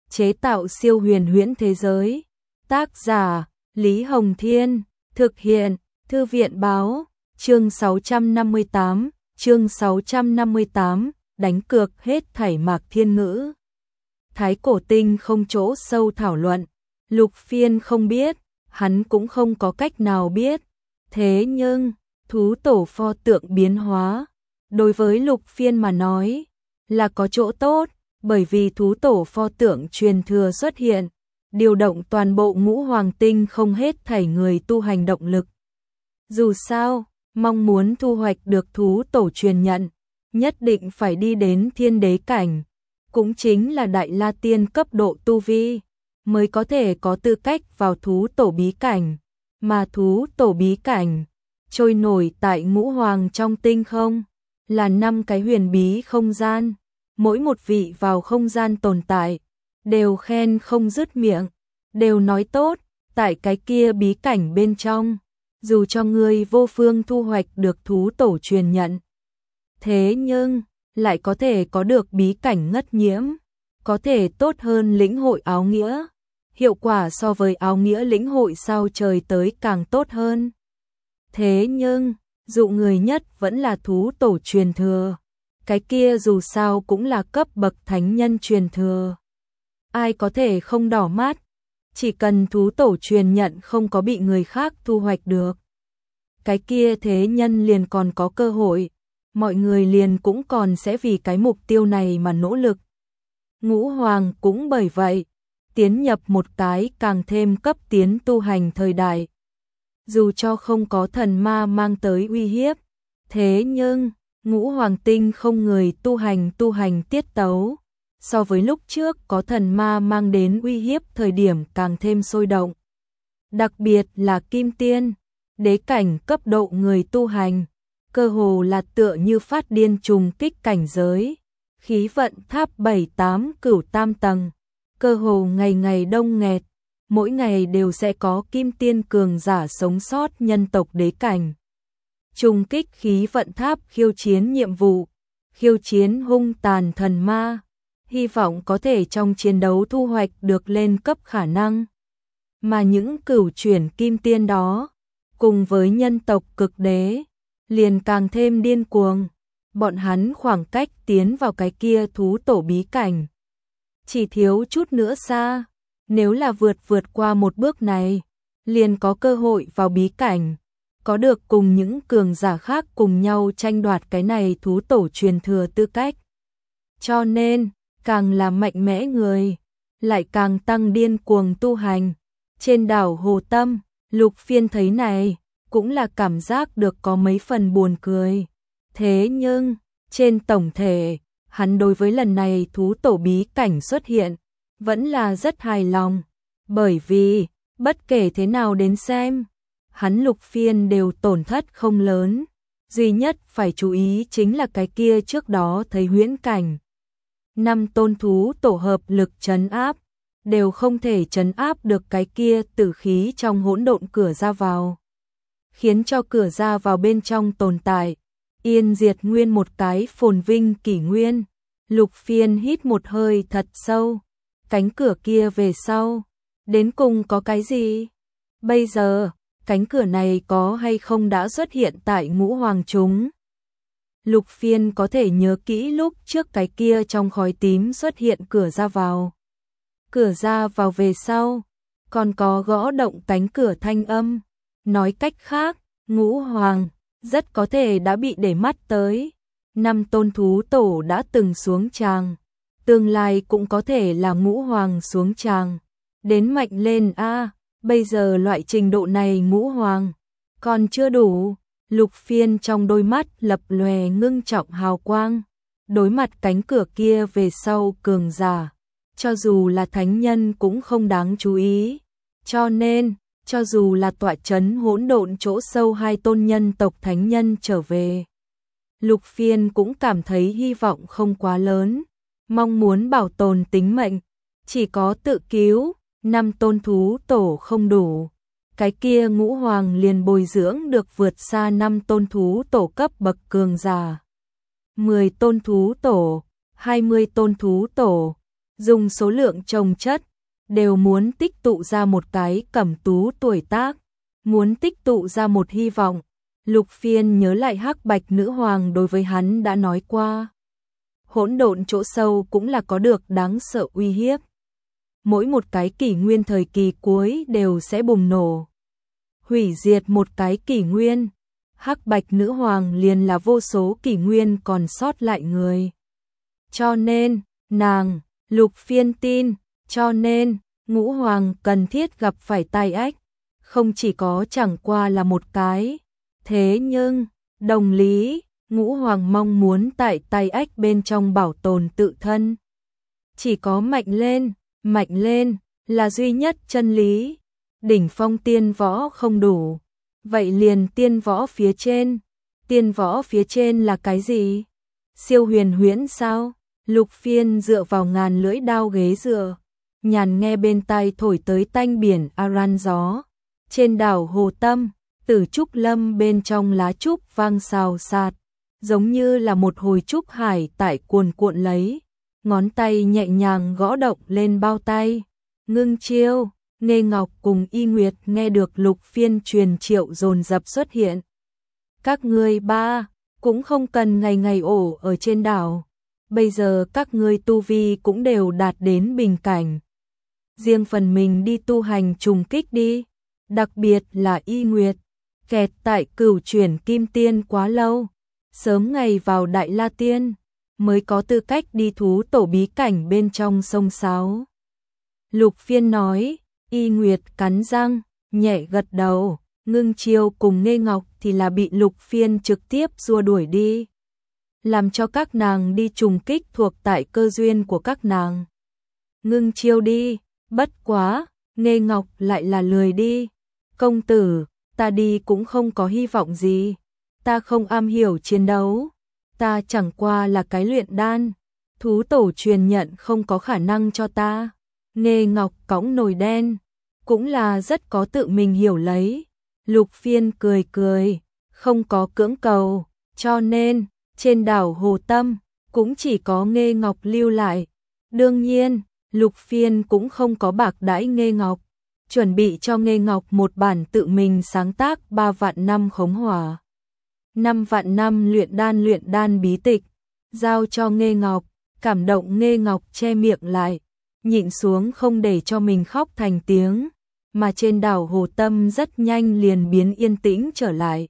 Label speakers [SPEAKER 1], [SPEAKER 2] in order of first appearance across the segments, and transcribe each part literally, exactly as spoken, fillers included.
[SPEAKER 1] chế tạo siêu huyền huyễn thế giới. Tác giả Lý Hồng Thiên, thực hiện Thư viện Báo, chương sáu trăm năm mươi tám, chương sáu trăm năm mươi tám, đánh cược hết thảy Mạc Thiên Ngữ. Thái Cổ Tinh không chỗ sâu thảo luận, Lục Phiên không biết, hắn cũng không có cách nào biết. Thế nhưng, thú tổ pho tượng biến hóa, đối với Lục Phiên mà nói, là có chỗ tốt, bởi vì thú tổ pho tượng truyền thừa xuất hiện, điều động toàn bộ ngũ hoàng tinh không hết thảy người tu hành động lực. Dù sao, mong muốn thu hoạch được thú tổ truyền nhận, nhất định phải đi đến thiên đế cảnh, cũng chính là đại la tiên cấp độ tu vi, mới có thể có tư cách vào thú tổ bí cảnh, mà thú tổ bí cảnh trôi nổi tại ngũ hoàng trong tinh không, là năm cái huyền bí không gian, mỗi một vị vào không gian tồn tại, đều khen không dứt miệng, đều nói tốt, tại cái kia bí cảnh bên trong, dù cho người vô phương thu hoạch được thú tổ truyền nhận. Thế nhưng, lại có thể có được bí cảnh ngất nhiễm, có thể tốt hơn lĩnh hội áo nghĩa, hiệu quả so với áo nghĩa lĩnh hội sao trời tới càng tốt hơn. Thế nhưng, dụ người nhất vẫn là thú tổ truyền thừa, cái kia dù sao cũng là cấp bậc thánh nhân truyền thừa. Ai có thể không đỏ mắt, chỉ cần thú tổ truyền nhận không có bị người khác thu hoạch được, cái kia thế nhân liền còn có cơ hội, mọi người liền cũng còn sẽ vì cái mục tiêu này mà nỗ lực. Ngũ hoàng cũng bởi vậy, tiến nhập một cái càng thêm cấp tiến tu hành thời đại. Dù cho không có thần ma mang tới uy hiếp, thế nhưng, ngũ hoàng tinh không người tu hành tu hành tiết tấu, so với lúc trước có thần ma mang đến uy hiếp thời điểm càng thêm sôi động. Đặc biệt là kim tiên, đế cảnh cấp độ người tu hành, cơ hồ là tựa như phát điên trùng kích cảnh giới, khí vận tháp bảy tám cửu tam tầng, cơ hồ ngày ngày đông nghẹt, mỗi ngày đều sẽ có kim tiên cường giả sống sót nhân tộc đế cảnh. Trùng kích khí vận tháp khiêu chiến nhiệm vụ, khiêu chiến hung tàn thần ma, hy vọng có thể trong chiến đấu thu hoạch được lên cấp khả năng. Mà những cửu chuyển kim tiên đó, cùng với nhân tộc cực đế, liền càng thêm điên cuồng, bọn hắn khoảng cách tiến vào cái kia thú tổ bí cảnh. Chỉ thiếu chút nữa xa, nếu là vượt vượt qua một bước này, liền có cơ hội vào bí cảnh, có được cùng những cường giả khác cùng nhau tranh đoạt cái này thú tổ truyền thừa tư cách. Cho nên, càng là mạnh mẽ người, lại càng tăng điên cuồng tu hành. Trên đảo Hồ Tâm, Lục Phiên thấy này, cũng là cảm giác được có mấy phần buồn cười. Thế nhưng, trên tổng thể, hắn đối với lần này thú tổ bí cảnh xuất hiện, vẫn là rất hài lòng. Bởi vì, bất kể thế nào đến xem, hắn Lục Phiên đều tổn thất không lớn. Duy nhất phải chú ý chính là cái kia trước đó thấy huyễn cảnh. Năm tôn thú tổ hợp lực trấn áp, đều không thể trấn áp được cái kia tử khí trong hỗn độn cửa ra vào, khiến cho cửa ra vào bên trong tồn tại yên diệt nguyên một cái phồn vinh kỷ nguyên. Lục Phiên hít một hơi thật sâu, cánh cửa kia về sau, đến cùng có cái gì? Bây giờ, cánh cửa này có hay không đã xuất hiện tại ngũ hoàng chúng? Lục Phiên có thể nhớ kỹ lúc trước cái kia trong khói tím xuất hiện cửa ra vào. Cửa ra vào về sau, còn có gõ động cánh cửa thanh âm. Nói cách khác, ngũ hoàng rất có thể đã bị để mắt tới. Năm tôn thú tổ đã từng xuống tràng, tương lai cũng có thể là ngũ hoàng xuống tràng. Đến mạnh lên a, à, bây giờ loại trình độ này ngũ hoàng còn chưa đủ. Lục Phiên trong đôi mắt lập lòe ngưng trọng hào quang, đối mặt cánh cửa kia về sau cường giả, cho dù là thánh nhân cũng không đáng chú ý. Cho nên, cho dù là tọa trấn hỗn độn chỗ sâu hai tôn nhân tộc thánh nhân trở về, Lục Phiên cũng cảm thấy hy vọng không quá lớn, mong muốn bảo tồn tính mệnh, chỉ có tự cứu. Năm tôn thú tổ không đủ, cái kia ngũ hoàng liền bồi dưỡng được vượt xa năm tôn thú tổ cấp bậc cường giả. mười tôn thú tổ, hai mươi tôn thú tổ, dùng số lượng chồng chất, đều muốn tích tụ ra một cái cẩm tú tuổi tác, muốn tích tụ ra một hy vọng. Lục Phiên nhớ lại Hắc Bạch nữ hoàng đối với hắn đã nói qua. Hỗn độn chỗ sâu cũng là có được đáng sợ uy hiếp. Mỗi một cái kỷ nguyên thời kỳ cuối đều sẽ bùng nổ, hủy diệt một cái kỷ nguyên. Hắc Bạch nữ hoàng liền là vô số kỷ nguyên còn sót lại người. Cho nên, nàng, Lục Phiên tin, cho nên, ngũ hoàng cần thiết gặp phải tai ách, không chỉ có chẳng qua là một cái. Thế nhưng, đồng lý, ngũ hoàng mong muốn tại tai ách bên trong bảo tồn tự thân. Chỉ có mạnh lên, mạnh lên, là duy nhất chân lý. Đỉnh phong tiên võ không đủ, vậy liền tiên võ phía trên. Tiên võ phía trên là cái gì? Siêu huyền huyễn sao? Lục Phiên dựa vào ngàn lưỡi đao ghế dựa, nhàn nghe bên tai thổi tới tanh biển Aran gió. Trên đảo Hồ Tâm, Tử trúc lâm bên trong lá trúc vang xào xạc, giống như là một hồi trúc hải tại cuồn cuộn lấy. Ngón tay nhẹ nhàng gõ động lên bao tay. Ngưng Chiêu, Nghê Ngọc cùng Y Nguyệt nghe được Lục Phiên truyền triệu dồn dập xuất hiện. Các ngươi ba cũng không cần ngày ngày ổ ở trên đảo. Bây giờ các ngươi tu vi cũng đều đạt đến bình cảnh. Riêng phần mình đi tu hành trùng kích đi. Đặc biệt là Y Nguyệt, kẹt tại cửu chuyển kim tiên quá lâu. Sớm ngày vào Đại La Tiên, mới có tư cách đi thú tổ bí cảnh bên trong sông Sáo. Lục Phiên nói, Y Nguyệt cắn răng, nhẹ gật đầu. Ngưng Chiêu cùng Nghê Ngọc thì là bị Lục Phiên trực tiếp xua đuổi đi, làm cho các nàng đi trùng kích thuộc tại cơ duyên của các nàng. Ngưng Chiêu đi, bất quá, Nghê Ngọc lại là lười đi. Công tử, ta đi cũng không có hy vọng gì, ta không am hiểu chiến đấu, ta chẳng qua là cái luyện đan, thú tổ truyền nhận không có khả năng cho ta. Nghê Ngọc cõng nồi đen, cũng là rất có tự mình hiểu lấy. Lục Phiên cười cười, không có cưỡng cầu, cho nên, trên đảo Hồ Tâm, cũng chỉ có Nghê Ngọc lưu lại. Đương nhiên, Lục Phiên cũng không có bạc đãi Nghê Ngọc, chuẩn bị cho Nghê Ngọc một bản tự mình sáng tác ba vạn năm khống hỏa, năm vạn năm luyện đan luyện đan bí tịch, giao cho Nghê Ngọc. Cảm động Nghê Ngọc che miệng lại, nhịn xuống không để cho mình khóc thành tiếng, mà trên đảo Hồ Tâm rất nhanh liền biến yên tĩnh trở lại.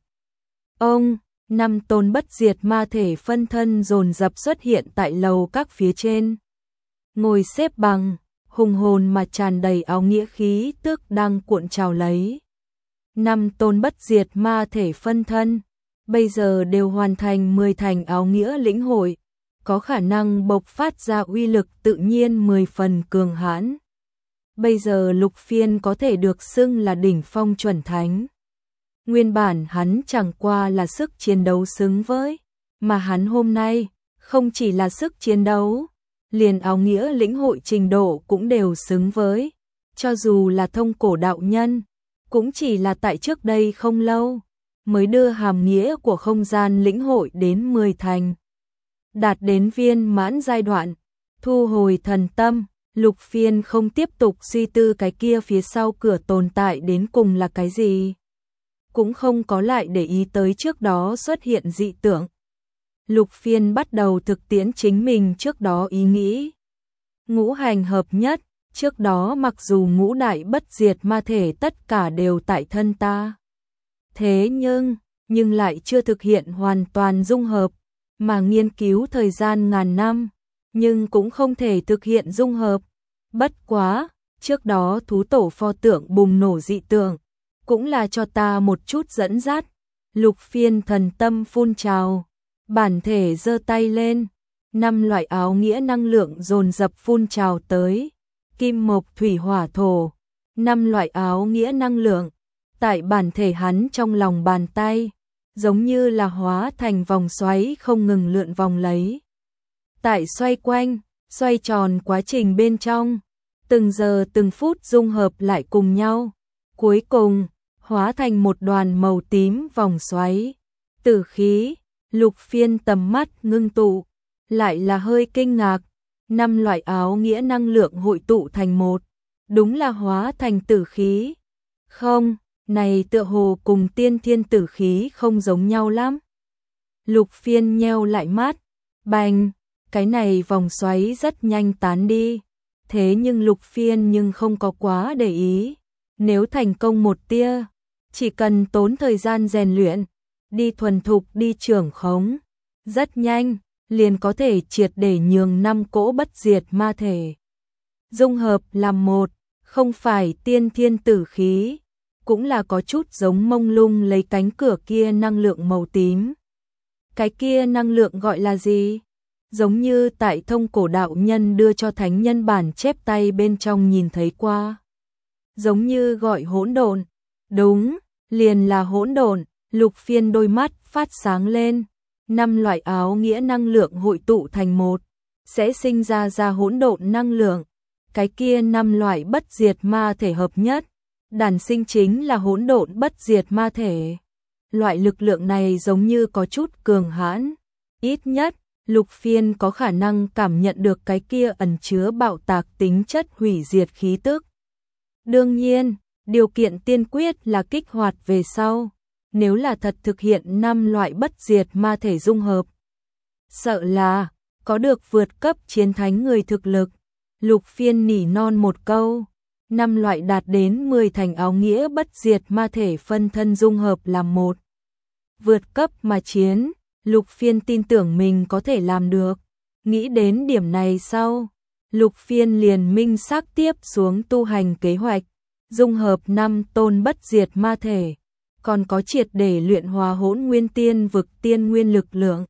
[SPEAKER 1] Ông, năm tôn bất diệt ma thể phân thân dồn dập xuất hiện tại lầu các phía trên. Ngồi xếp bằng, hùng hồn mà tràn đầy áo nghĩa khí tức đang cuộn trào lấy. Năm tôn bất diệt ma thể phân thân, bây giờ đều hoàn thành mười thành áo nghĩa lĩnh hội, có khả năng bộc phát ra uy lực tự nhiên mười phần cường hãn. Bây giờ Lục Phiên có thể được xưng là đỉnh phong chuẩn thánh. Nguyên bản hắn chẳng qua là sức chiến đấu xứng với, mà hắn hôm nay không chỉ là sức chiến đấu, liền áo nghĩa lĩnh hội trình độ cũng đều xứng với. Cho dù là thông cổ đạo nhân, cũng chỉ là tại trước đây không lâu, mới đưa hàm nghĩa của không gian lĩnh hội đến mười thành. Đạt đến viên mãn giai đoạn, thu hồi thần tâm, Lục Phiên không tiếp tục suy tư cái kia phía sau cửa tồn tại đến cùng là cái gì. Cũng không có lại để ý tới trước đó xuất hiện dị tượng. Lục Phiên bắt đầu thực tiễn chính mình trước đó ý nghĩ. Ngũ hành hợp nhất, trước đó mặc dù ngũ đại bất diệt ma thể tất cả đều tại thân ta. Thế nhưng, nhưng lại chưa thực hiện hoàn toàn dung hợp, mà nghiên cứu thời gian ngàn năm, nhưng cũng không thể thực hiện dung hợp. Bất quá, trước đó thú tổ pho tượng bùng nổ dị tượng, cũng là cho ta một chút dẫn dắt. Lục Phiên thần tâm phun trào, bản thể giơ tay lên, năm loại áo nghĩa năng lượng dồn dập phun trào tới, kim mộc thủy hỏa thổ, năm loại áo nghĩa năng lượng tại bản thể hắn trong lòng bàn tay, giống như là hóa thành vòng xoáy không ngừng lượn vòng lấy. Tại xoay quanh, xoay tròn quá trình bên trong, từng giờ từng phút dung hợp lại cùng nhau, cuối cùng hóa thành một đoàn màu tím vòng xoáy. Tử khí, Lục Phiên tầm mắt ngưng tụ, lại là hơi kinh ngạc, năm loại áo nghĩa năng lượng hội tụ thành một, đúng là hóa thành tử khí. Không, này tựa hồ cùng tiên thiên tử khí không giống nhau lắm. Lục Phiên nheo lại mắt, bành, cái này vòng xoáy rất nhanh tán đi. Thế nhưng Lục Phiên nhưng không có quá để ý. Nếu thành công một tia, chỉ cần tốn thời gian rèn luyện, đi thuần thục đi trưởng khống, rất nhanh, liền có thể triệt để nhường năm cỗ bất diệt ma thể dung hợp làm một, không phải tiên thiên tử khí, cũng là có chút giống mông lung lấy cánh cửa kia năng lượng màu tím. Cái kia năng lượng gọi là gì? Giống như tại thông cổ đạo nhân đưa cho thánh nhân bản chép tay bên trong nhìn thấy qua. Giống như gọi hỗn độn. Đúng, liền là hỗn độn. Lục Phiên đôi mắt phát sáng lên. Năm loại áo nghĩa năng lượng hội tụ thành một, sẽ sinh ra ra hỗn độn năng lượng. Cái kia năm loại bất diệt ma thể hợp nhất, đản sinh chính là hỗn độn bất diệt ma thể. Loại lực lượng này giống như có chút cường hãn, ít nhất Lục Phiên có khả năng cảm nhận được cái kia ẩn chứa bạo tạc tính chất hủy diệt khí tức. Đương nhiên, điều kiện tiên quyết là kích hoạt về sau, nếu là thật thực hiện năm loại bất diệt ma thể dung hợp. Sợ là có được vượt cấp chiến thánh người thực lực. Lục Phiên nỉ non một câu, năm loại đạt đến mười thành áo nghĩa bất diệt ma thể phân thân dung hợp làm một. Vượt cấp mà chiến, Lục Phiên tin tưởng mình có thể làm được. Nghĩ đến điểm này sau, Lục Phiên liền minh xác tiếp xuống tu hành kế hoạch, dung hợp năm tôn bất diệt ma thể, còn có triệt để luyện hóa hỗn nguyên tiên vực tiên nguyên lực lượng,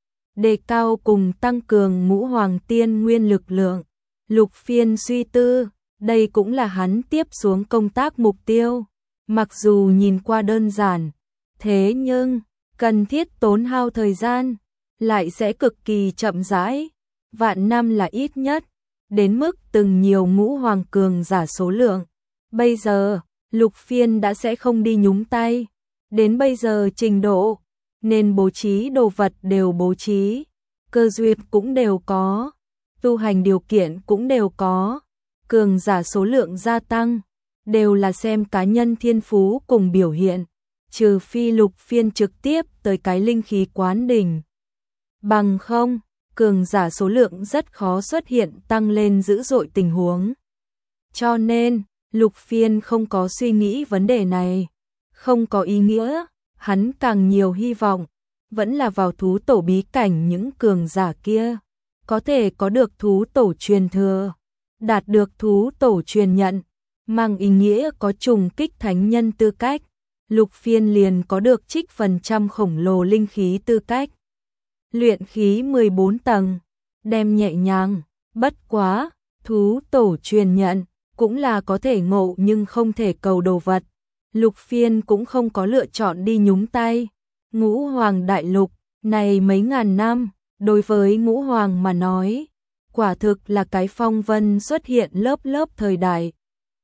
[SPEAKER 1] đề cao cùng tăng cường ngũ hoàng tiên nguyên lực lượng. Lục Phiên suy tư, đây cũng là hắn tiếp xuống công tác mục tiêu. Mặc dù nhìn qua đơn giản, thế nhưng cần thiết tốn hao thời gian, lại sẽ cực kỳ chậm rãi, vạn năm là ít nhất, đến mức từng nhiều ngũ hoàng cường giả số lượng. Bây giờ, Lục Phiên đã sẽ không đi nhúng tay, đến bây giờ trình độ, nên bố trí đồ vật đều bố trí, cơ duyệt cũng đều có, tu hành điều kiện cũng đều có, cường giả số lượng gia tăng, đều là xem cá nhân thiên phú cùng biểu hiện, trừ phi Lục Phiên trực tiếp tới cái linh khí quán đỉnh. Bằng không, cường giả số lượng rất khó xuất hiện tăng lên dữ dội tình huống. Cho nên, Lục Phiên không có suy nghĩ vấn đề này, không có ý nghĩa, hắn càng nhiều hy vọng, vẫn là vào thú tổ bí cảnh những cường giả kia, có thể có được thú tổ truyền thừa, đạt được thú tổ truyền nhận, mang ý nghĩa có trùng kích thánh nhân tư cách. Lục Phiên liền có được trích phần trăm khổng lồ linh khí tư cách. Luyện khí mười bốn tầng, đem nhẹ nhàng, bất quá, thú tổ truyền nhận, cũng là có thể ngộ nhưng không thể cầu đồ vật. Lục Phiên cũng không có lựa chọn đi nhúng tay. Ngũ Hoàng Đại Lục, này mấy ngàn năm, đối với Ngũ Hoàng mà nói, quả thực là cái phong vân xuất hiện lớp lớp thời đại.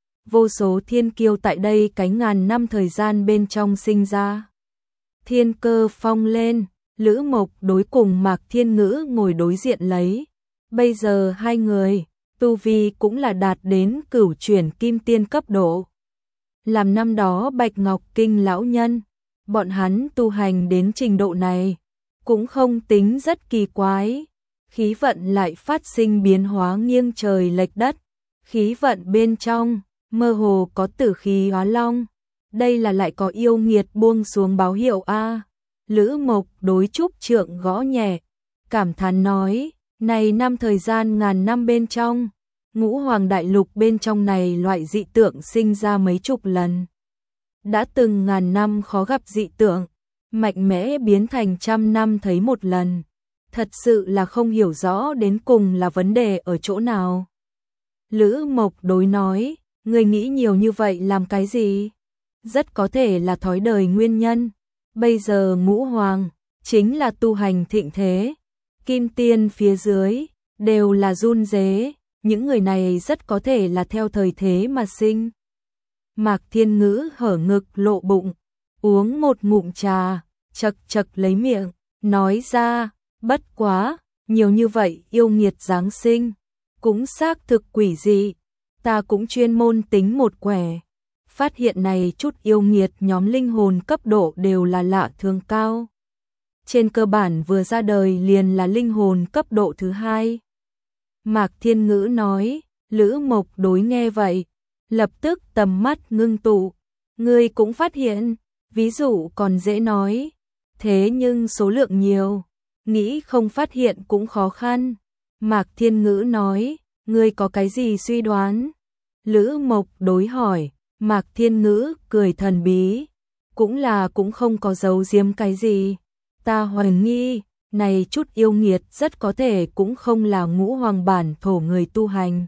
[SPEAKER 1] Vô số thiên kiêu tại đây cái ngàn năm thời gian bên trong sinh ra. Thiên Cơ phong lên, Lữ Mộc đối cùng Mạc Thiên Ngữ ngồi đối diện lấy. Bây giờ hai người, tu vi cũng là đạt đến cửu chuyển kim tiên cấp độ. Làm năm đó Bạch Ngọc Kinh lão nhân, bọn hắn tu hành đến trình độ này, cũng không tính rất kỳ quái. Khí vận lại phát sinh biến hóa nghiêng trời lệch đất. Khí vận bên trong, mơ hồ có tử khí hóa long. Đây là lại có yêu nghiệt buông xuống báo hiệu a. Lữ Mộc đối trúc trượng gõ nhẹ, cảm thán nói, này năm thời gian ngàn năm bên trong, Ngũ Hoàng Đại Lục bên trong này loại dị tượng sinh ra mấy chục lần. Đã từng ngàn năm khó gặp dị tượng, mạnh mẽ biến thành trăm năm thấy một lần. Thật sự là không hiểu rõ đến cùng là vấn đề ở chỗ nào. Lữ Mộc đối nói, người nghĩ nhiều như vậy làm cái gì? Rất có thể là thói đời nguyên nhân. Bây giờ Ngũ Hoàng, chính là tu hành thịnh thế. Kim tiên phía dưới, đều là run rế. Những người này rất có thể là theo thời thế mà sinh. Mạc Thiên Ngữ hở ngực lộ bụng, uống một ngụm trà, chật chật lấy miệng, nói ra, bất quá, nhiều như vậy yêu nghiệt giáng sinh, cũng xác thực quỷ dị. Ta cũng chuyên môn tính một quẻ. Phát hiện này chút yêu nghiệt nhóm linh hồn cấp độ đều là lạ thường cao. Trên cơ bản vừa ra đời liền là linh hồn cấp độ thứ hai. Mạc Thiên Ngữ nói, Lữ Mộc Đối nghe vậy, lập tức tầm mắt ngưng tụ. Ngươi cũng phát hiện, ví dụ còn dễ nói, thế nhưng số lượng nhiều, nghĩ không phát hiện cũng khó khăn. Mạc Thiên Ngữ nói, ngươi có cái gì suy đoán? Lữ Mộc Đối hỏi, Mạc Thiên Ngữ cười thần bí, cũng là cũng không có giấu giếm cái gì. Ta hoài nghi, này chút yêu nghiệt rất có thể cũng không là ngũ hoàng bản thổ người tu hành.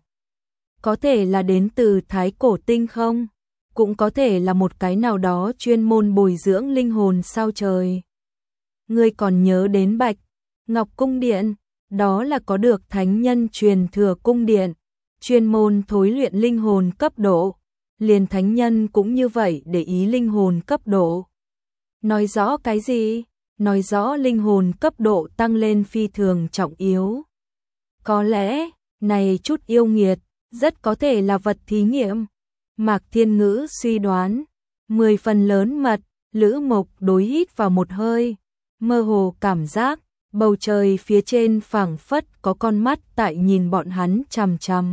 [SPEAKER 1] Có thể là đến từ Thái Cổ Tinh không? Cũng có thể là một cái nào đó chuyên môn bồi dưỡng linh hồn sao trời. Ngươi còn nhớ đến Bạch Ngọc Cung Điện, đó là có được thánh nhân truyền thừa cung điện, chuyên môn thối luyện linh hồn cấp độ, liền thánh nhân cũng như vậy để ý linh hồn cấp độ. Nói rõ cái gì? Nói rõ linh hồn cấp độ tăng lên phi thường trọng yếu. Có lẽ, này chút yêu nghiệt, rất có thể là vật thí nghiệm. Mạc Thiên Ngữ suy đoán, mười phần lớn mật. Lữ Mộc Đối hít vào một hơi, mơ hồ cảm giác, bầu trời phía trên phảng phất có con mắt tại nhìn bọn hắn chằm chằm.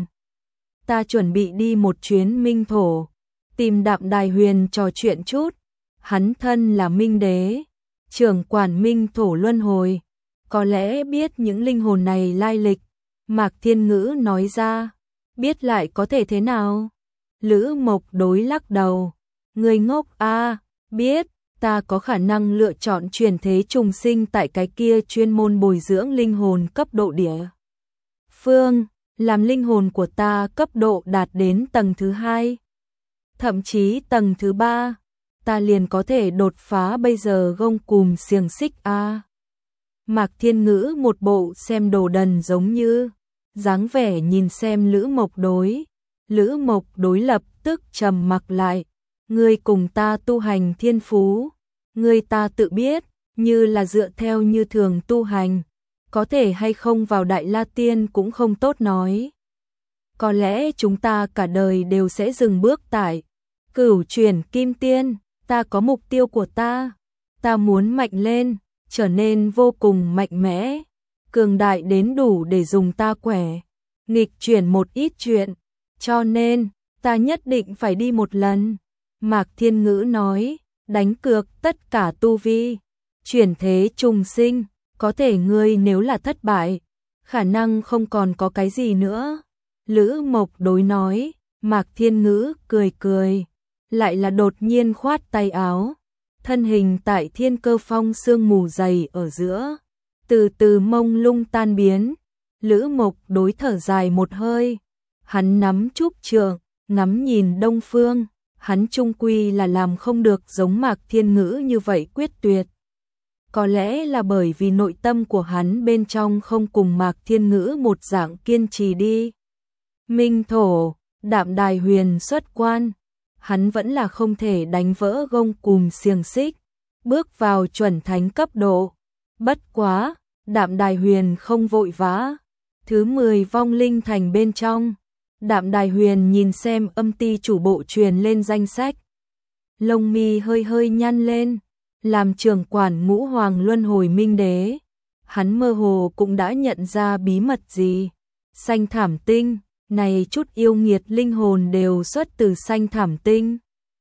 [SPEAKER 1] Ta chuẩn bị đi một chuyến Minh Thổ, tìm Đạm Đài Huyền trò chuyện chút. Hắn thân là Minh Đế, trưởng quản Minh Thổ luân hồi, có lẽ biết những linh hồn này lai lịch. Mạc Thiên Ngữ nói ra, biết lại có thể thế nào? Lữ Mộc Đối lắc đầu, người ngốc a, biết, ta có khả năng lựa chọn chuyển thế trùng sinh tại cái kia chuyên môn bồi dưỡng linh hồn cấp độ địa phương, làm linh hồn của ta cấp độ đạt đến tầng thứ hai, thậm chí tầng thứ ba, ta liền có thể đột phá bây giờ gông cùm xiềng xích a. Mạc Thiên Ngữ một bộ xem đồ đần giống như, dáng vẻ nhìn xem Lữ Mộc Đối. Lữ Mộc Đối lập tức trầm mặc lại, ngươi cùng ta tu hành thiên phú, ngươi ta tự biết, như là dựa theo như thường tu hành, có thể hay không vào Đại La Tiên cũng không tốt nói. Có lẽ chúng ta cả đời đều sẽ dừng bước tại Cửu Chuyển Kim Tiên. Ta có mục tiêu của ta, ta muốn mạnh lên, trở nên vô cùng mạnh mẽ, cường đại đến đủ để dùng ta quẻ, nghịch chuyển một ít chuyện, cho nên, ta nhất định phải đi một lần. Mạc Thiên Ngữ nói, đánh cược tất cả tu vi, chuyển thế trùng sinh, có thể ngươi nếu là thất bại, khả năng không còn có cái gì nữa. Lữ Mộc Đối nói, Mạc Thiên Ngữ cười cười, lại là đột nhiên khoát tay áo, thân hình tại thiên cơ phong sương mù dày ở giữa, từ từ mông lung tan biến. Lữ Mộc Đối thở dài một hơi, hắn nắm trúc trượng, ngắm nhìn đông phương, hắn chung quy là làm không được giống Mạc Thiên Ngữ như vậy quyết tuyệt. Có lẽ là bởi vì nội tâm của hắn bên trong không cùng Mạc Thiên Ngữ một dạng kiên trì đi. Minh Thổ, Đạm Đài Huyền xuất quan, hắn vẫn là không thể đánh vỡ gông cùm xiềng xích, bước vào chuẩn thánh cấp độ. Bất quá, Đạm Đài Huyền không vội vã. Thứ mười vong linh thành bên trong, Đạm Đài Huyền nhìn xem âm ty chủ bộ truyền lên danh sách. Lông mi hơi hơi nhăn lên, làm trưởng quản ngũ hoàng luân hồi Minh Đế. Hắn mơ hồ cũng đã nhận ra bí mật gì. Xanh thảm tinh, này chút yêu nghiệt linh hồn đều xuất từ xanh thảm tinh.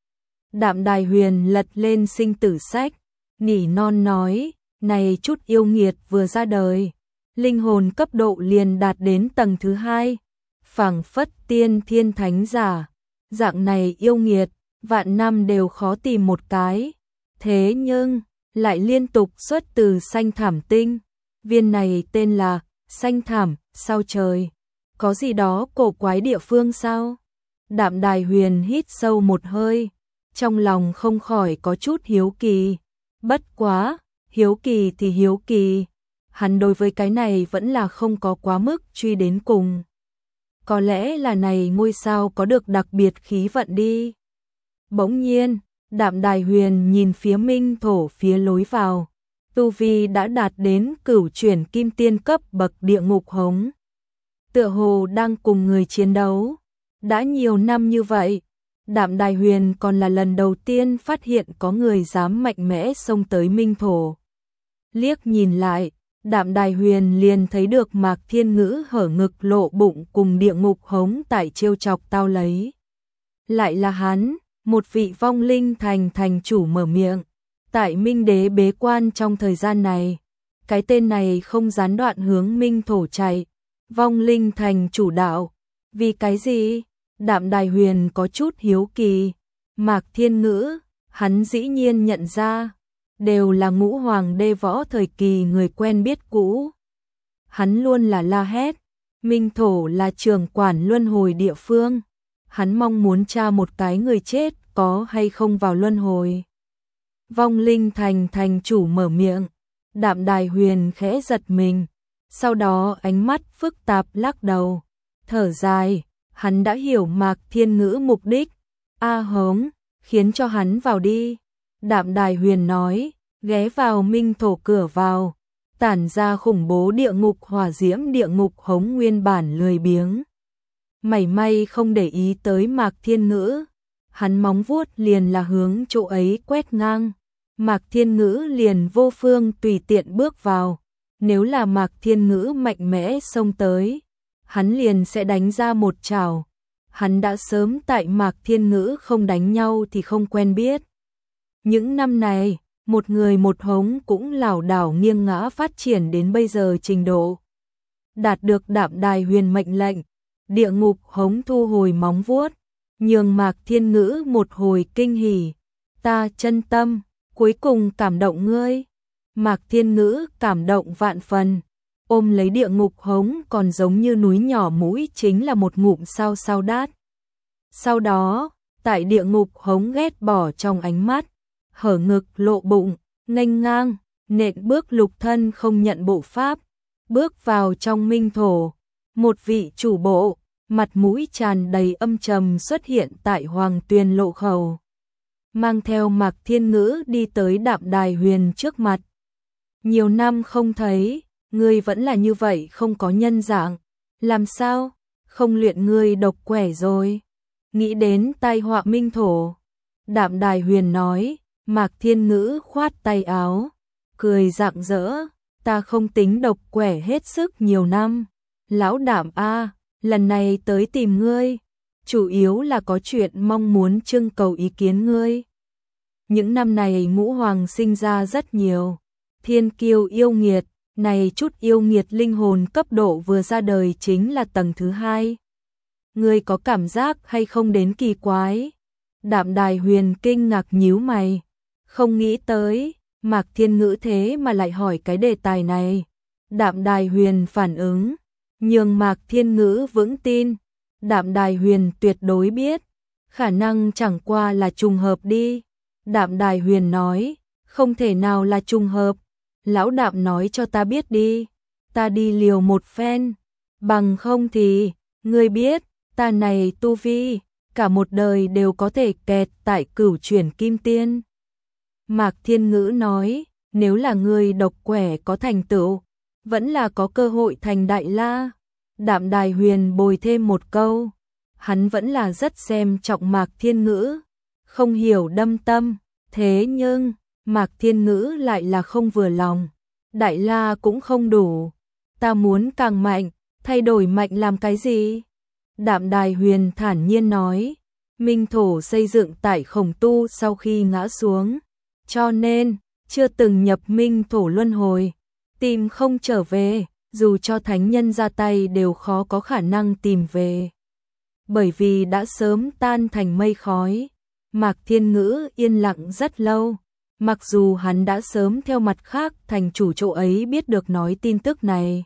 [SPEAKER 1] Đạm Đài Huyền lật lên sinh tử sách, nỉ non nói, này chút yêu nghiệt vừa ra đời, linh hồn cấp độ liền đạt đến tầng thứ hai, phảng phất tiên thiên thánh giả, dạng này yêu nghiệt, vạn năm đều khó tìm một cái, thế nhưng, lại liên tục xuất từ xanh thảm tinh, viên này tên là, xanh thảm, sao trời, có gì đó cổ quái địa phương sao? Đạm Đài Huyền hít sâu một hơi, trong lòng không khỏi có chút hiếu kỳ, bất quá, hiếu kỳ thì hiếu kỳ, hắn đối với cái này vẫn là không có quá mức truy đến cùng. Có lẽ là này ngôi sao có được đặc biệt khí vận đi. Bỗng nhiên, Đạm Đài Huyền nhìn phía Minh Thổ phía lối vào, tu vi đã đạt đến cửu chuyển kim tiên cấp bậc địa ngục hống. tựa hồ đang cùng người chiến đấu. Đã nhiều năm như vậy, Đạm Đài Huyền còn là lần đầu tiên phát hiện có người dám mạnh mẽ xông tới minh thổ. Liếc nhìn lại, Đạm Đài Huyền liền thấy được Mạc Thiên Ngữ hở ngực lộ bụng cùng địa ngục hống tại trêu chọc tao lấy. Lại là hắn, một vị vong linh thành thành chủ mở miệng. Tại Minh Đế bế quan trong thời gian này, cái tên này không gián đoạn hướng minh thổ chạy. Vong linh thành chủ đạo. Vì cái gì? Đạm Đài Huyền có chút hiếu kỳ. Mạc Thiên Ngữ, hắn dĩ nhiên nhận ra, đều là ngũ hoàng đê võ thời kỳ người quen biết cũ. Hắn luôn là la hét, minh thổ là trường quản luân hồi địa phương. Hắn mong muốn tra một cái người chết có hay không vào luân hồi. Vong linh thành thành chủ mở miệng, Đạm Đài Huyền khẽ giật mình, sau đó ánh mắt phức tạp lắc đầu, thở dài, hắn đã hiểu Mạc Thiên Ngữ mục đích. A hống, khiến cho hắn vào đi. Đạm Đài Huyền nói, ghé vào minh thổ cửa vào, tản ra khủng bố địa ngục hỏa diễm. Địa ngục hống nguyên bản lười biếng, mảy may không để ý tới Mạc Thiên Ngữ, hắn móng vuốt liền là hướng chỗ ấy quét ngang. Mạc Thiên Ngữ liền vô phương tùy tiện bước vào, nếu là Mạc Thiên Ngữ mạnh mẽ xông tới, hắn liền sẽ đánh ra một chảo. Hắn đã sớm tại Mạc Thiên Ngữ không đánh nhau thì không quen biết. Những năm này, một người một hống cũng lảo đảo nghiêng ngã phát triển đến bây giờ trình độ. Đạt được Đạm Đài Huyền mệnh lệnh, địa ngục hống thu hồi móng vuốt, nhường Mạc Thiên Ngữ một hồi kinh hỉ. Ta chân tâm, cuối cùng cảm động ngươi. Mạc Thiên Ngữ cảm động vạn phần, ôm lấy địa ngục hống còn giống như núi nhỏ mũi chính là một ngụm sao sao đát. Sau đó, tại địa ngục hống ghét bỏ trong ánh mắt, hở ngực lộ bụng, nghênh ngang, nện bước lục thân không nhận bộ pháp, bước vào trong minh thổ. Một vị chủ bộ, mặt mũi tràn đầy âm trầm xuất hiện tại Hoàng Tuyền lộ khẩu, mang theo Mạc Thiên Ngữ đi tới Đạm Đài Huyền trước mặt. Nhiều năm không thấy, ngươi vẫn là như vậy không có nhân dạng, làm sao, không luyện ngươi độc quẻ rồi? Nghĩ đến tai họa minh thổ, Đạm Đài Huyền nói. Mạc Thiên Ngữ khoát tay áo, cười rạng rỡ, ta không tính độc quẻ hết sức nhiều năm. Lão Đạm a, lần này tới tìm ngươi, chủ yếu là có chuyện mong muốn trưng cầu ý kiến ngươi. Những năm này ngũ hoàng sinh ra rất nhiều thiên kiêu yêu nghiệt, này chút yêu nghiệt linh hồn cấp độ vừa ra đời chính là tầng thứ hai. Ngươi có cảm giác hay không đến kỳ quái? Đạm Đài Huyền kinh ngạc nhíu mày, không nghĩ tới Mạc Thiên Ngữ thế mà lại hỏi cái đề tài này. Đạm Đài Huyền phản ứng, nhường Mạc Thiên Ngữ vững tin. Đạm Đài Huyền tuyệt đối biết, khả năng chẳng qua là trùng hợp đi. Đạm Đài Huyền nói, không thể nào là trùng hợp. Lão Đạm nói cho ta biết đi, ta đi liều một phen, bằng không thì, ngươi biết, ta này tu vi, cả một đời đều có thể kẹt tại cửu chuyển kim tiên. Mạc Thiên Ngữ nói, nếu là ngươi độc quẻ có thành tựu, vẫn là có cơ hội thành đại la. Đạm Đài Huyền bồi thêm một câu, hắn vẫn là rất xem trọng Mạc Thiên Ngữ, không hiểu đâm tâm, thế nhưng Mạc Thiên Ngữ lại là không vừa lòng. Đại la cũng không đủ, ta muốn càng mạnh, thay đổi mạnh làm cái gì? Đạm Đài Huyền thản nhiên nói, minh thổ xây dựng tại Khổng Tu sau khi ngã xuống, cho nên chưa từng nhập minh thổ luân hồi, tìm không trở về, dù cho thánh nhân ra tay đều khó có khả năng tìm về, bởi vì đã sớm tan thành mây khói. Mạc Thiên Ngữ yên lặng rất lâu, mặc dù hắn đã sớm theo mặt khác thành chủ chỗ ấy biết được nói tin tức này,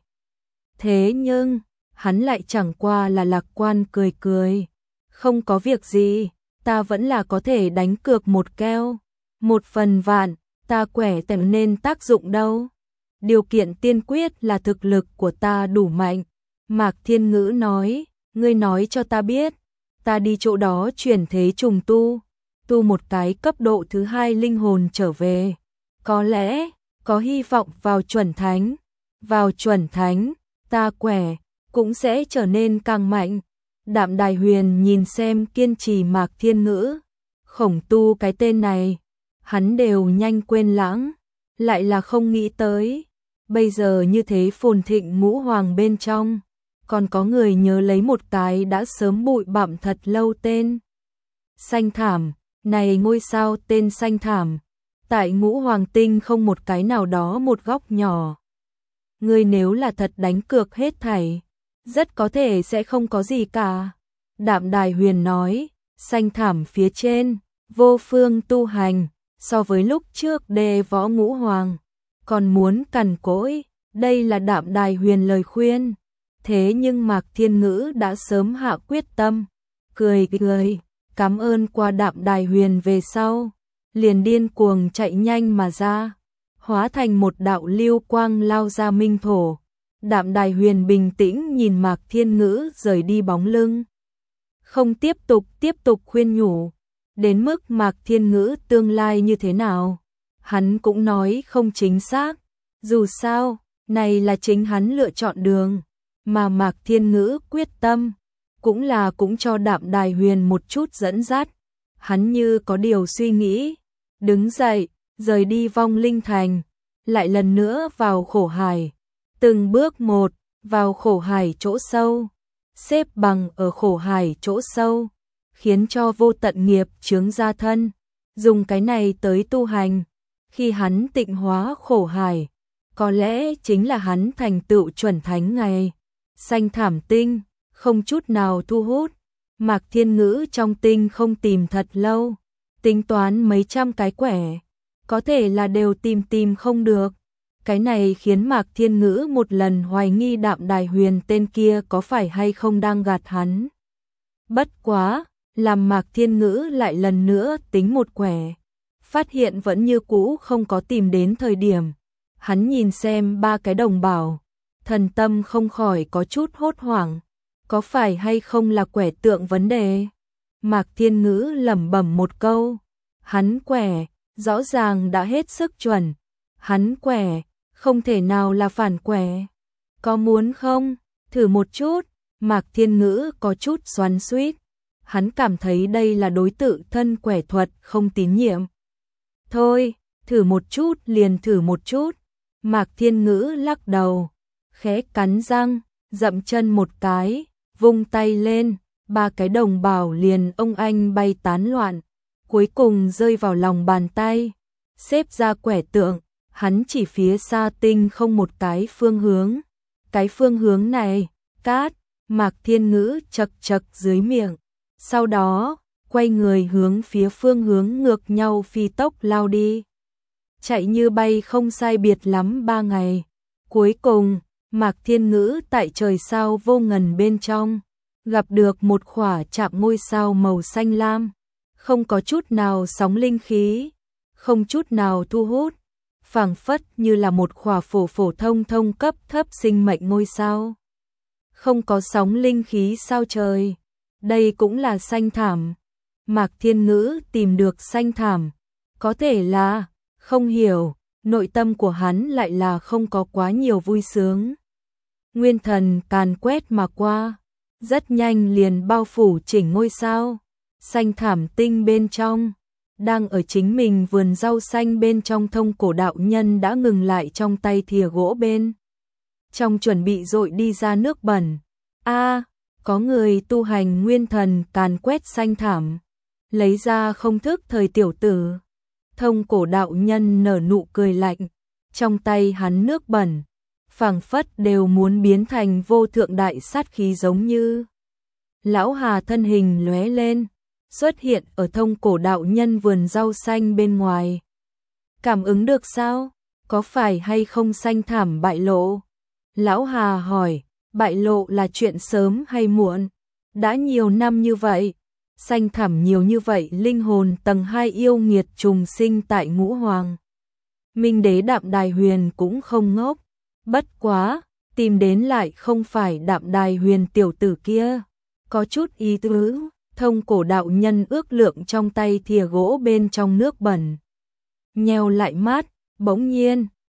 [SPEAKER 1] thế nhưng hắn lại chẳng qua là lạc quan cười cười, không có việc gì, ta vẫn là có thể đánh cược một keo, một phần vạn, ta quẻ tèm nên tác dụng đâu. Điều kiện tiên quyết là thực lực của ta đủ mạnh. Mạc Thiên Ngữ nói, ngươi nói cho ta biết, ta đi chỗ đó chuyển thế trùng tu, tu một cái cấp độ thứ hai linh hồn trở về, có lẽ có hy vọng vào chuẩn thánh. Vào chuẩn thánh, ta quẻ, cũng sẽ trở nên càng mạnh. Đạm Đài Huyền nhìn xem kiên trì Mạc Thiên Ngữ, Khổng Tu cái tên này, hắn đều nhanh quên lãng, lại là không nghĩ tới. Bây giờ như thế phồn thịnh ngũ hoàng bên trong, còn có người nhớ lấy một cái đã sớm bụi bặm thật lâu tên. Xanh Thảm, này ngôi sao tên Xanh Thảm, tại ngũ hoàng tinh không một cái nào đó một góc nhỏ. Ngươi nếu là thật đánh cược hết thảy, rất có thể sẽ không có gì cả. Đạm Đài Huyền nói, Xanh Thảm phía trên, vô phương tu hành, so với lúc trước đề võ ngũ hoàng, còn muốn cằn cỗi, đây là Đạm Đài Huyền lời khuyên. Thế nhưng Mạc Thiên Ngữ đã sớm hạ quyết tâm, cười cười, cảm ơn qua Đạm Đài Huyền về sau, liền điên cuồng chạy nhanh mà ra, hóa thành một đạo lưu quang lao ra minh thổ. Đạm Đài Huyền bình tĩnh nhìn Mạc Thiên Ngữ rời đi bóng lưng, không tiếp tục tiếp tục khuyên nhủ, đến mức Mạc Thiên Ngữ tương lai như thế nào, hắn cũng nói không chính xác, dù sao, này là chính hắn lựa chọn đường, mà Mạc Thiên Ngữ quyết tâm, cũng là cũng cho Đạm Đài Huyền một chút dẫn dắt. Hắn như có điều suy nghĩ, đứng dậy, rời đi Vong Linh Thành, lại lần nữa vào khổ hải, từng bước một, vào khổ hải chỗ sâu, xếp bằng ở khổ hải chỗ sâu, khiến cho vô tận nghiệp chướng ra thân, dùng cái này tới tu hành. Khi hắn tịnh hóa khổ hải, có lẽ chính là hắn thành tựu chuẩn thánh ngày. Xanh Thảm tinh, không chút nào thu hút. Mạc Thiên Ngữ trong tinh không tìm thật lâu, tính toán mấy trăm cái quẻ, có thể là đều tìm tìm không được. Cái này khiến Mạc Thiên Ngữ một lần hoài nghi Đạm Đài Huyền tên kia có phải hay không đang gạt hắn. Bất quá, làm Mạc Thiên Ngữ lại lần nữa tính một quẻ, phát hiện vẫn như cũ không có tìm đến thời điểm. Hắn nhìn xem ba cái đồng bảo, thần tâm không khỏi có chút hốt hoảng, có phải hay không là quẻ tượng vấn đề. Mạc Thiên Ngữ lẩm bẩm một câu, hắn quẻ, rõ ràng đã hết sức chuẩn, hắn quẻ, không thể nào là phản quẻ. Có muốn không, thử một chút. Mạc Thiên Ngữ có chút xoắn xuýt, hắn cảm thấy đây là đối tự thân quẻ thuật không tín nhiệm. Thôi, thử một chút liền thử một chút. Mạc Thiên Ngữ lắc đầu, khẽ cắn răng, dậm chân một cái, vung tay lên, ba cái đồng bảo liền ông anh bay tán loạn, cuối cùng rơi vào lòng bàn tay, xếp ra quẻ tượng. Hắn chỉ phía xa tinh không một cái phương hướng, cái phương hướng này, cát. Mạc Thiên Ngữ chật chật dưới miệng, sau đó quay người hướng phía phương hướng ngược nhau phi tốc lao đi, chạy như bay không sai biệt lắm ba ngày. Cuối cùng, Mạc Thiên Ngữ tại trời sao vô ngần bên trong, gặp được một khỏa chạm ngôi sao màu xanh lam, không có chút nào sóng linh khí, không chút nào thu hút, phảng phất như là một khỏa phổ phổ thông thông cấp thấp sinh mệnh ngôi sao. Không có sóng linh khí sao trời, đây cũng là Xanh Thảm. Mạc Thiên Ngữ tìm được Xanh Thảm, có thể là, không hiểu, nội tâm của hắn lại là không có quá nhiều vui sướng. Nguyên thần càn quét mà qua, rất nhanh liền bao phủ chỉnh ngôi sao. Xanh Thảm tinh bên trong, đang ở chính mình vườn rau xanh bên trong Thông Cổ đạo nhân đã ngừng lại trong tay thìa gỗ bên trong chuẩn bị dội đi ra nước bẩn. A, à, có người tu hành nguyên thần càn quét Xanh Thảm, lấy ra không thức thời tiểu tử. Thông Cổ đạo nhân nở nụ cười lạnh, trong tay hắn nước bẩn, phảng phất đều muốn biến thành vô thượng đại sát khí giống như. Lão Hà thân hình lóe lên, xuất hiện ở Thông Cổ đạo nhân vườn rau xanh bên ngoài. Cảm ứng được sao? Có phải hay không Xanh Thảm bại lộ? Lão Hà hỏi, bại lộ là chuyện sớm hay muộn? Đã nhiều năm như vậy, Xanh Thảm nhiều như vậy linh hồn tầng hai yêu nghiệt trùng sinh tại ngũ hoàng. Minh đế Đạm Đài Huyền cũng không ngốc, bất quá, tìm đến lại không phải Đạm Đài Huyền tiểu tử kia, có chút ý tứ. Thông Cổ đạo nhân ước lượng trong tay thìa gỗ bên trong nước bẩn, nheo lại mắt, bỗng nhiên,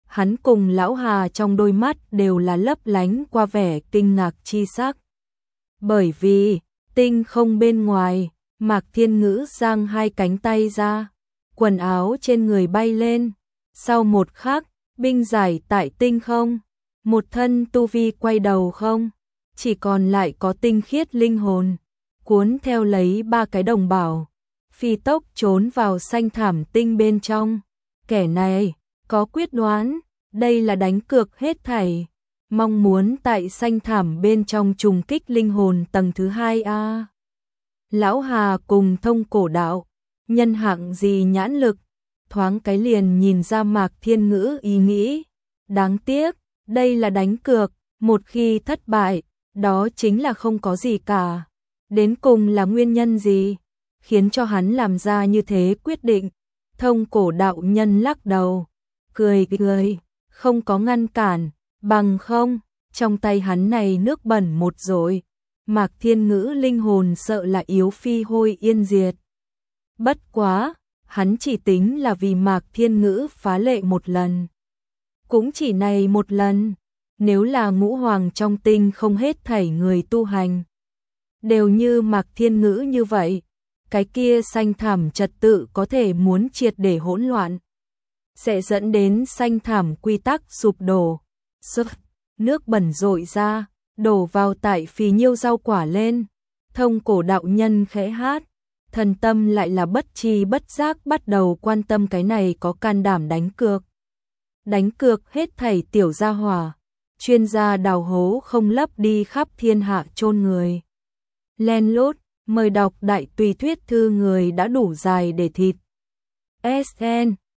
[SPEAKER 1] hắn cùng Lão Hà trong đôi mắt đều là lấp lánh qua vẻ kinh ngạc chi sắc. Bởi vì, tinh không bên ngoài, Mạc Thiên Ngữ giang hai cánh tay ra, quần áo trên người bay lên, sau một khắc, binh giải tại tinh không, một thân tu vi quay đầu không, chỉ còn lại có tinh khiết linh hồn, cuốn theo lấy ba cái đồng bảo, phi tốc trốn vào xanh thảm tinh bên trong. Kẻ này, có quyết đoán, đây là đánh cược hết thảy, mong muốn tại xanh thảm bên trong trùng kích linh hồn tầng thứ hai a. Lão Hà cùng Thông Cổ Đạo, nhân hạng gì nhãn lực, thoáng cái liền nhìn ra Mạc Thiên Ngữ ý nghĩ. Đáng tiếc, đây là đánh cược, một khi thất bại, đó chính là không có gì cả. Đến cùng là nguyên nhân gì, khiến cho hắn làm ra như thế quyết định? Thông Cổ Đạo nhân lắc đầu, cười cười, không có ngăn cản, bằng không, trong tay hắn này nước bẩn một rồi. Mạc Thiên Ngữ linh hồn sợ là yếu phi hôi yên diệt. Bất quá, hắn chỉ tính là vì Mạc Thiên Ngữ phá lệ một lần. Cũng chỉ này một lần, nếu là ngũ hoàng trong tinh không hết thảy người tu hành. Đều như Mạc Thiên Ngữ như vậy, cái kia xanh thảm trật tự có thể muốn triệt để hỗn loạn. Sẽ dẫn đến xanh thảm quy tắc sụp đổ. Sức, nước bẩn rội ra, đổ vào tại phì nhiêu rau quả lên. Thông Cổ Đạo nhân khẽ hát, thần tâm lại là bất tri bất giác bắt đầu quan tâm cái này có can đảm đánh cược. Đánh cược hết thảy tiểu gia hỏa, chuyên gia đào hố không lấp đi khắp thiên hạ chôn người. Len lút, mời đọc đại tùy thuyết thư người đã đủ dài để thịt. ét en